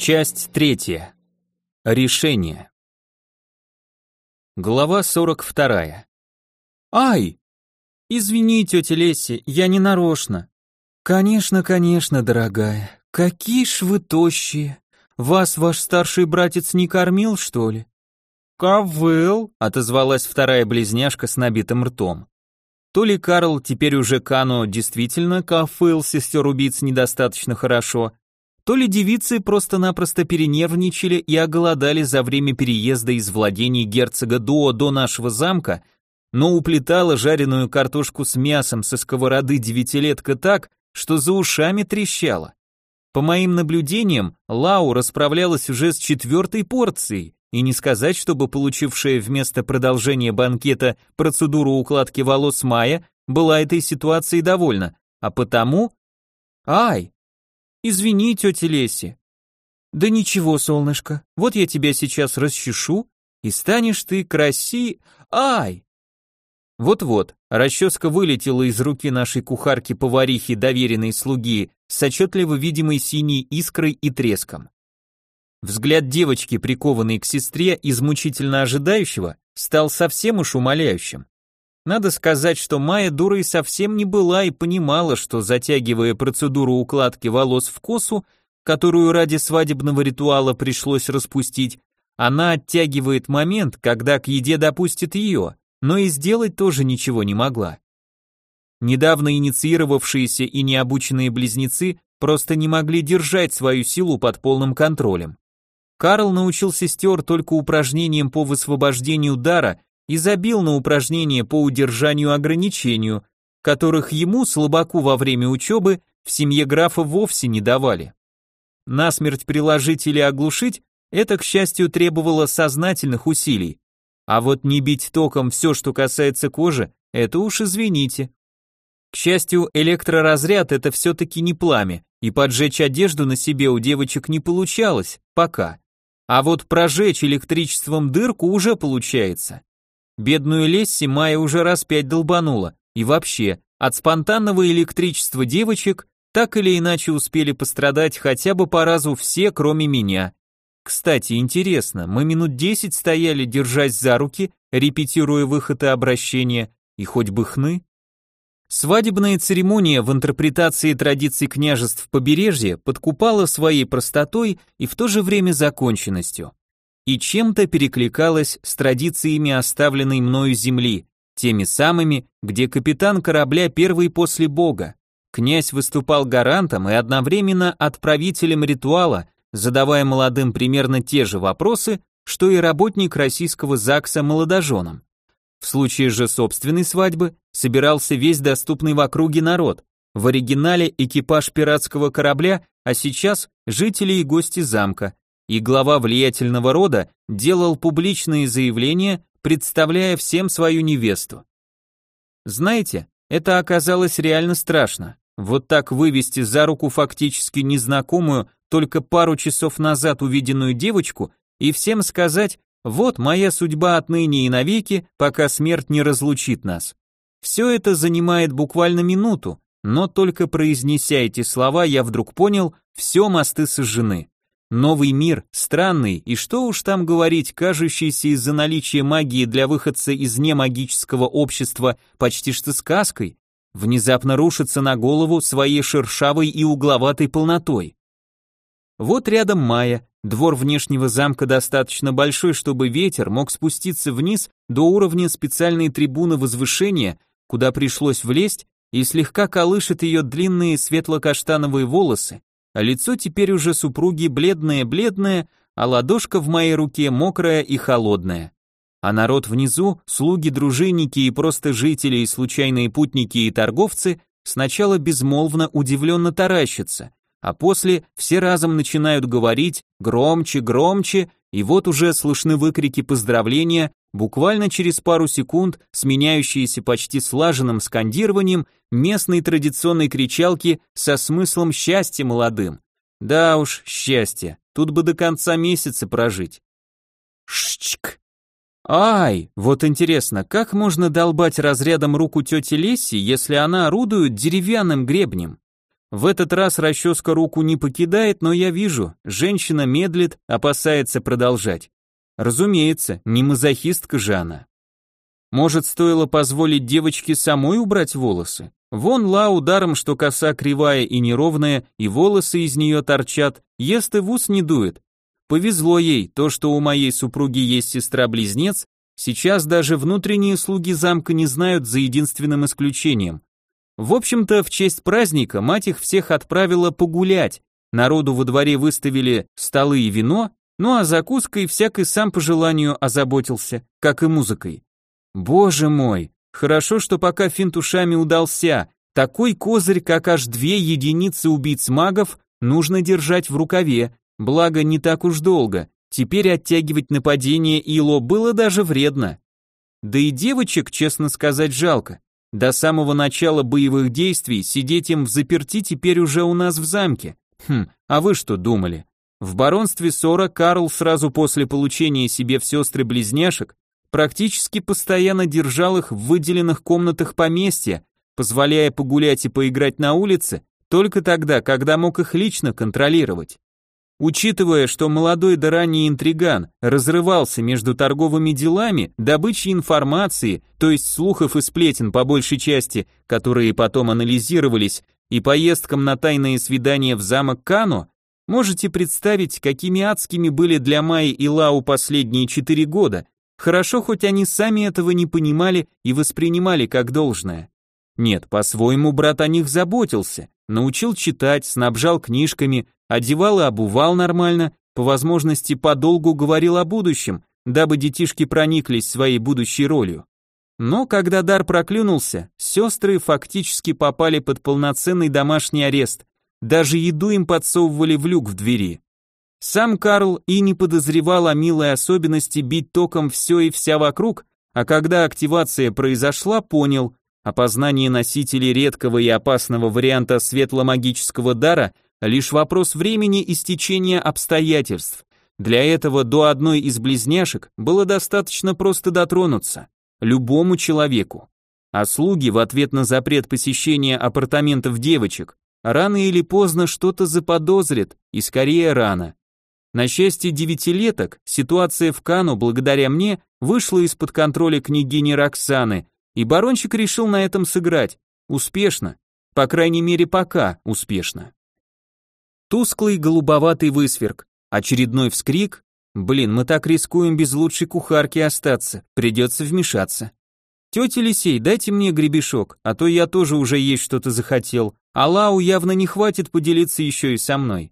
Часть 3. Решение. Глава 42. Ай! Извини, тетя Лесси, я не нарочно. Конечно, конечно, дорогая. Какие ж вы тощие. Вас ваш старший братец не кормил, что ли? «Ковыл», — отозвалась вторая близняшка с набитым ртом. То ли Карл, теперь уже Кано, действительно ковыл сестер-убийц недостаточно хорошо, то ли девицы просто-напросто перенервничали и оголодали за время переезда из владений герцога Дуо до нашего замка, но уплетала жареную картошку с мясом со сковороды девятилетка так, что за ушами трещала. По моим наблюдениям, Лау расправлялась уже с 4-й порцией, и не сказать, чтобы получившая вместо продолжения банкета процедуру укладки волос Майя была этой ситуацией довольна, а потому... Ай! Извини, тетя Лесси. Да ничего, солнышко, вот я тебя сейчас расчешу, и станешь ты Ай! Вот-вот, расческа вылетела из руки нашей кухарки-поварихи, доверенной слуги, с отчетливо видимой синей искрой и треском. Взгляд девочки, прикованный к сестре из мучительно ожидающего, стал совсем уж умоляющим. Надо сказать, что Майя дурой совсем не была и понимала, что, затягивая процедуру укладки волос в косу, которую ради свадебного ритуала пришлось распустить, она оттягивает момент, когда к еде допустит ее, но и сделать тоже ничего не могла. Недавно инициировавшиеся и необученные близнецы просто не могли держать свою силу под полным контролем. Карл научил сестер только упражнениям по высвобождению дара и забил на упражнения по удержанию ограничению, которых ему, слабаку во время учебы, в семье графа вовсе не давали. Насмерть приложить или оглушить – это, к счастью, требовало сознательных усилий, а вот не бить током все, что касается кожи, это уж извините. К счастью, электроразряд – это все-таки не пламя, и поджечь одежду на себе у девочек не получалось, пока. А вот прожечь электричеством дырку уже получается. Бедную Лесси Майя уже раз 5 долбанула, и вообще, от спонтанного электричества девочек так или иначе успели пострадать хотя бы по разу все, кроме меня. Кстати, интересно, мы минут 10 стояли, держась за руки, репетируя выход и обращение, и хоть бы хны. Свадебная церемония в интерпретации традиций княжеств побережья подкупала своей простотой и в то же время законченностью. И чем-то перекликалась с традициями оставленной мною земли, теми самыми, где капитан корабля первый после бога. Князь выступал гарантом и одновременно отправителем ритуала, задавая молодым примерно те же вопросы, что и работник российского ЗАГСа молодоженам. В случае же собственной свадьбы собирался весь доступный в округе народ, в оригинале экипаж пиратского корабля, а сейчас жители и гости замка, и глава влиятельного рода делал публичные заявления, представляя всем свою невесту. Знаете, это оказалось реально страшно. Вот так вывести за руку фактически незнакомую, только пару часов назад увиденную девочку и всем сказать: вот моя судьба отныне и навеки, пока смерть не разлучит нас. Все это занимает буквально минуту, но только произнеся эти слова, я вдруг понял, все мосты сожжены. Новый мир, странный, и что уж там говорить, кажущийся из-за наличия магии для выходца из немагического общества почти что сказкой, внезапно рушится на голову своей шершавой и угловатой полнотой. Вот рядом Майя. Двор внешнего замка достаточно большой, чтобы ветер мог спуститься вниз до уровня специальной трибуны возвышения, куда пришлось влезть, и слегка колышет ее длинные светло-каштановые волосы, а лицо теперь уже супруги бледное-бледное, а ладошка в моей руке мокрая и холодная. А народ внизу, слуги, дружинники и просто жители, и случайные путники и торговцы сначала безмолвно удивленно таращатся, а после все разом начинают говорить громче, громче, и вот уже слышны выкрики поздравления, буквально через пару секунд сменяющиеся почти слаженным скандированием местной традиционной кричалки со смыслом счастья молодым. Да уж, счастье, тут бы до конца месяца прожить. Шчк. Ай, вот интересно, как можно долбать разрядом руку тети Лесси, если она орудует деревянным гребнем? В этот раз расческа руку не покидает, но я вижу, женщина медлит, опасается продолжать. Разумеется, не мазохистка же она. Может, стоило позволить девочке самой убрать волосы? Вон Лау даром, что коса кривая и неровная, и волосы из нее торчат, ест и в ус не дует. Повезло ей, то, что у моей супруги есть сестра-близнец, сейчас даже внутренние слуги замка не знают за единственным исключением. В общем-то, в честь праздника мать их всех отправила погулять, народу во дворе выставили столы и вино, ну а закуской всякий сам по желанию озаботился, как и музыкой. Боже мой, хорошо, что пока финт ушами удался, такой козырь, как аж 2 единицы убийц-магов, нужно держать в рукаве, благо не так уж долго, теперь оттягивать нападение Ило было даже вредно. Да и девочек, честно сказать, жалко. До самого начала боевых действий сидеть им взаперти теперь уже у нас в замке. А вы что думали? В баронстве Сора Карл сразу после получения себе в сестры-близняшек практически постоянно держал их в выделенных комнатах поместья, позволяя погулять и поиграть на улице только тогда, когда мог их лично контролировать. Учитывая, что молодой да ранний интриган разрывался между торговыми делами, добычей информации, то есть слухов и сплетен по большей части, которые потом анализировались, и поездкам на тайные свидания в замок Кано, можете представить, какими адскими были для Майи и Лау последние 4 года. Хорошо, хоть они сами этого не понимали и воспринимали как должное. Нет, по-своему брат о них заботился, научил читать, снабжал книжками, одевал и обувал нормально, по возможности подолгу говорил о будущем, дабы детишки прониклись своей будущей ролью. Но когда дар проклюнулся, сестры фактически попали под полноценный домашний арест, даже еду им подсовывали в люк в двери. Сам Карл и не подозревал о милой особенности бить током все и вся вокруг, а когда активация произошла, понял, опознание носителей редкого и опасного варианта светломагического дара лишь вопрос времени и стечения обстоятельств. Для этого до одной из близняшек было достаточно просто дотронуться, любому человеку. А слуги в ответ на запрет посещения апартаментов девочек рано или поздно что-то заподозрят, и скорее рано. На счастье девятилеток, ситуация в Кану, благодаря мне, вышла из-под контроля княгини Роксаны, и барончик решил на этом сыграть. Успешно. По крайней мере, пока успешно. Тусклый голубоватый высверк, очередной вскрик. Блин, мы так рискуем без лучшей кухарки остаться, придется вмешаться. Тетя Лисей, дайте мне гребешок, а то я тоже уже есть что-то захотел, а Лау явно не хватит поделиться еще и со мной.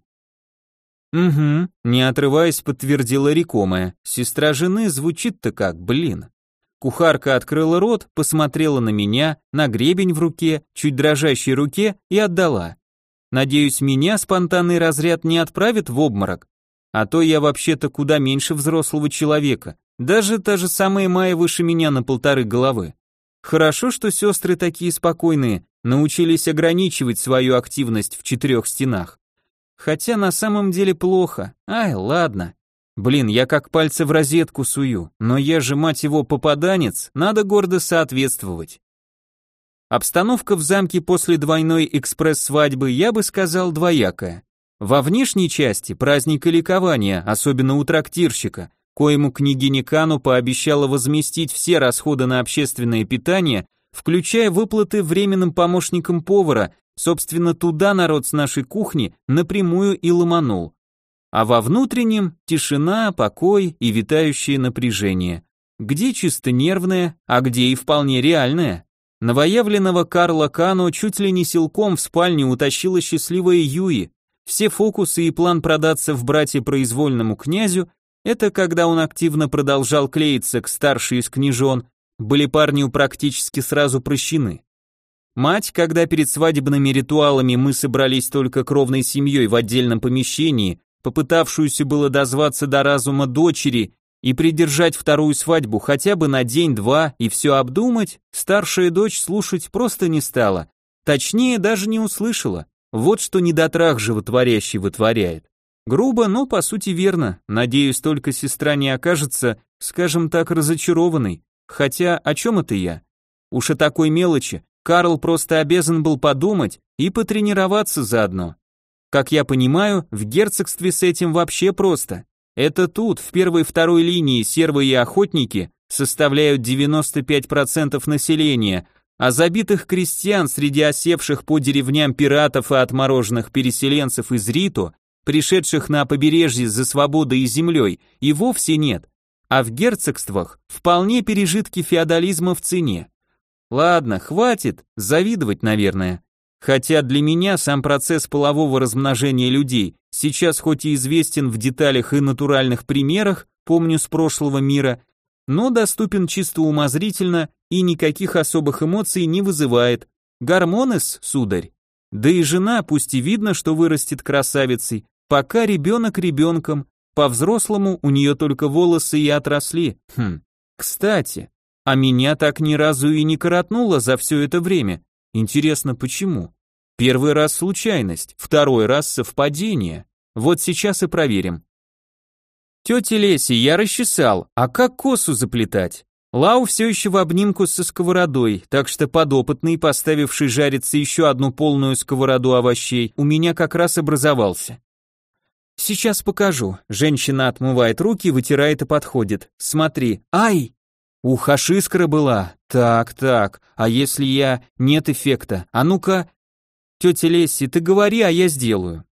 Угу, не отрываясь, подтвердила рекомая. Сестра жены звучит-то как, блин. Кухарка открыла рот, посмотрела на меня, на гребень в руке, чуть дрожащей руке и отдала. Надеюсь, меня спонтанный разряд не отправит в обморок, а то я вообще-то куда меньше взрослого человека, даже та же самая Майя выше меня на 1,5 головы. Хорошо, что сестры такие спокойные, научились ограничивать свою активность в 4 стенах. Хотя на самом деле плохо, ай, ладно. Блин, я как пальцы в розетку сую, но я же, мать его, попаданец, надо гордо соответствовать. Обстановка в замке после двойной экспресс-свадьбы, я бы сказал, двоякая. Во внешней части праздник и ликование, особенно у трактирщика, коему княгиня Кану пообещала возместить все расходы на общественное питание, включая выплаты временным помощникам повара, собственно, туда народ с нашей кухни напрямую и ломанул. А во внутреннем тишина, покой и витающее напряжение. Где чисто нервное, а где и вполне реальное. Новоявленного Карла Кано чуть ли не силком в спальню утащила счастливая Юи. Все фокусы и план продаться в братья произвольному князю, это когда он активно продолжал клеиться к старшей из княжон, были парню практически сразу прощены. Мать, когда перед свадебными ритуалами мы собрались только кровной семьей в отдельном помещении, попытавшуюся было дозваться до разума дочери и придержать вторую свадьбу хотя бы на день-два и все обдумать, старшая дочь слушать просто не стала, точнее даже не услышала, вот что недотрах животворящий вытворяет. Грубо, но по сути верно, надеюсь, только сестра не окажется, скажем так, разочарованной, хотя о чем это я? Уж о такой мелочи, Карл просто обязан был подумать и потренироваться заодно. Как я понимаю, в герцогстве с этим вообще просто. Это тут, в первой и второй линии, сервы и охотники составляют 95% населения, а забитых крестьян среди осевших по деревням пиратов и отмороженных переселенцев из Рито, пришедших на побережье за свободой и землей, и вовсе нет. А в герцогствах вполне пережитки феодализма в цене. Ладно, хватит, завидовать, наверное. Хотя для меня сам процесс полового размножения людей сейчас хоть и известен в деталях и натуральных примерах, помню с прошлого мира, но доступен чисто умозрительно и никаких особых эмоций не вызывает. Гормоны-с, сударь. Да и жена, пусть и видно, что вырастет красавицей, пока ребенок ребенком, по-взрослому у нее только волосы и отросли. Кстати, а меня так ни разу и не коротнуло за все это время. Интересно, почему? Первый раз случайность, второй раз совпадение. Вот сейчас и проверим. Тетя Леся, я расчесал, а как косу заплетать? Лау все еще в обнимку со сковородой, так что подопытный, поставивший жариться еще одну полную сковороду овощей, у меня как раз образовался. Сейчас покажу. Женщина отмывает руки, вытирает и подходит. Смотри. Ай! Ух, аж искра была. Так, а если я... Нет эффекта. А ну-ка... Тетя Лесси, ты говори, а я сделаю.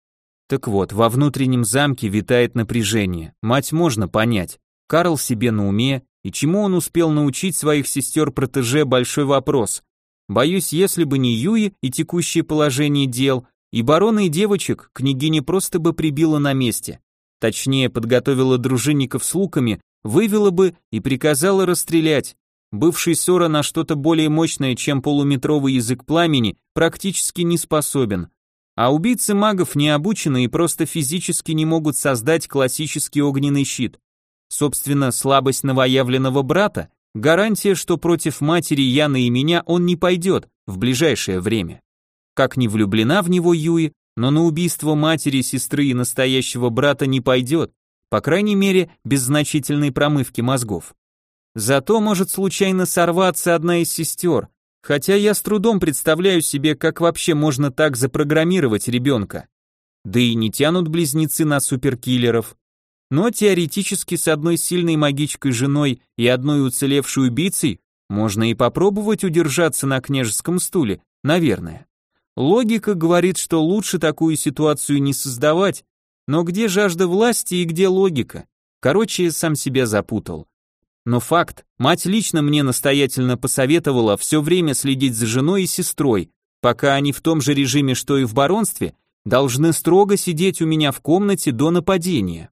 Так вот, во внутреннем замке витает напряжение. Мать можно понять. Карл себе на уме, и чему он успел научить своих сестер-протеже, большой вопрос. Боюсь, если бы не Юи и текущее положение дел, и барона, и девочек, княгиня просто бы прибила на месте. Точнее, подготовила дружинников с луками, вывела бы и приказала расстрелять. Бывший Сора на что-то более мощное, чем полуметровый язык пламени, практически не способен. А убийцы магов не обучены и просто физически не могут создать классический огненный щит. Собственно, слабость новоявленного брата – гарантия, что против матери Яны и меня он не пойдет в ближайшее время. Как не влюблена в него Юи, но на убийство матери, сестры и настоящего брата не пойдет, по крайней мере, без значительной промывки мозгов. Зато может случайно сорваться одна из сестер, хотя я с трудом представляю себе, как вообще можно так запрограммировать ребенка. Да и не тянут близнецы на суперкиллеров. Но теоретически с одной сильной магичкой женой и одной уцелевшей убийцей можно и попробовать удержаться на княжеском стуле, наверное. Логика говорит, что лучше такую ситуацию не создавать, но где жажда власти и где логика? Короче, сам себя запутал. Но факт, мать лично мне настоятельно посоветовала все время следить за женой и сестрой, пока они в том же режиме, что и в баронстве, должны строго сидеть у меня в комнате до нападения.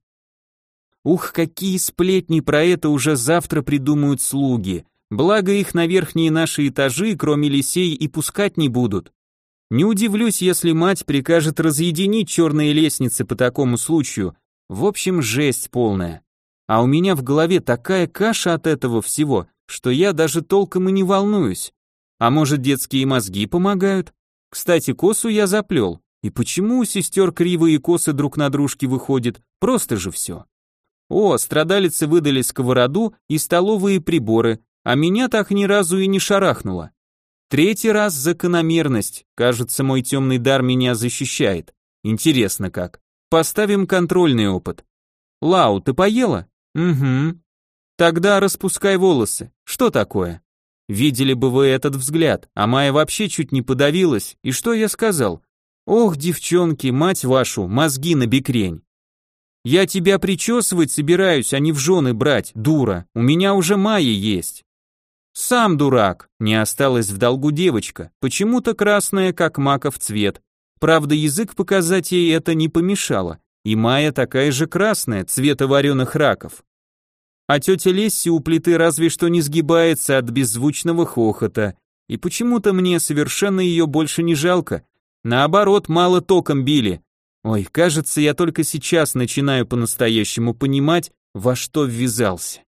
Ух, какие сплетни про это уже завтра придумают слуги, благо их на верхние наши этажи, кроме лисей, и пускать не будут. Не удивлюсь, если мать прикажет разъединить черные лестницы по такому случаю. В общем, жесть полная. А у меня в голове такая каша от этого всего, что я даже толком и не волнуюсь. А может, детские мозги помогают? Кстати, косу я заплел. И почему у сестер кривые косы друг на дружке выходят? Просто же все. О, страдалицы выдали сковороду и столовые приборы, а меня так ни разу и не шарахнуло. Третий раз закономерность. Кажется, мой темный дар меня защищает. Интересно как. Поставим контрольный опыт. Лау, ты поела? Угу. Тогда распускай волосы. Что такое? Видели бы вы этот взгляд, а Майя вообще чуть не подавилась. И что я сказал? Ох, девчонки, мать вашу, мозги на бекрень. Я тебя причесывать собираюсь, а не в жены брать, дура. У меня уже Майя есть. Сам дурак, не осталась в долгу девочка, почему-то красная, как маков цвет. Правда, язык показать ей это не помешало, и Майя такая же красная, цвета вареных раков. А тетя Лесси у плиты разве что не сгибается от беззвучного хохота, и почему-то мне совершенно ее больше не жалко, наоборот, мало током били. Ой, кажется, я только сейчас начинаю по-настоящему понимать, во что ввязался.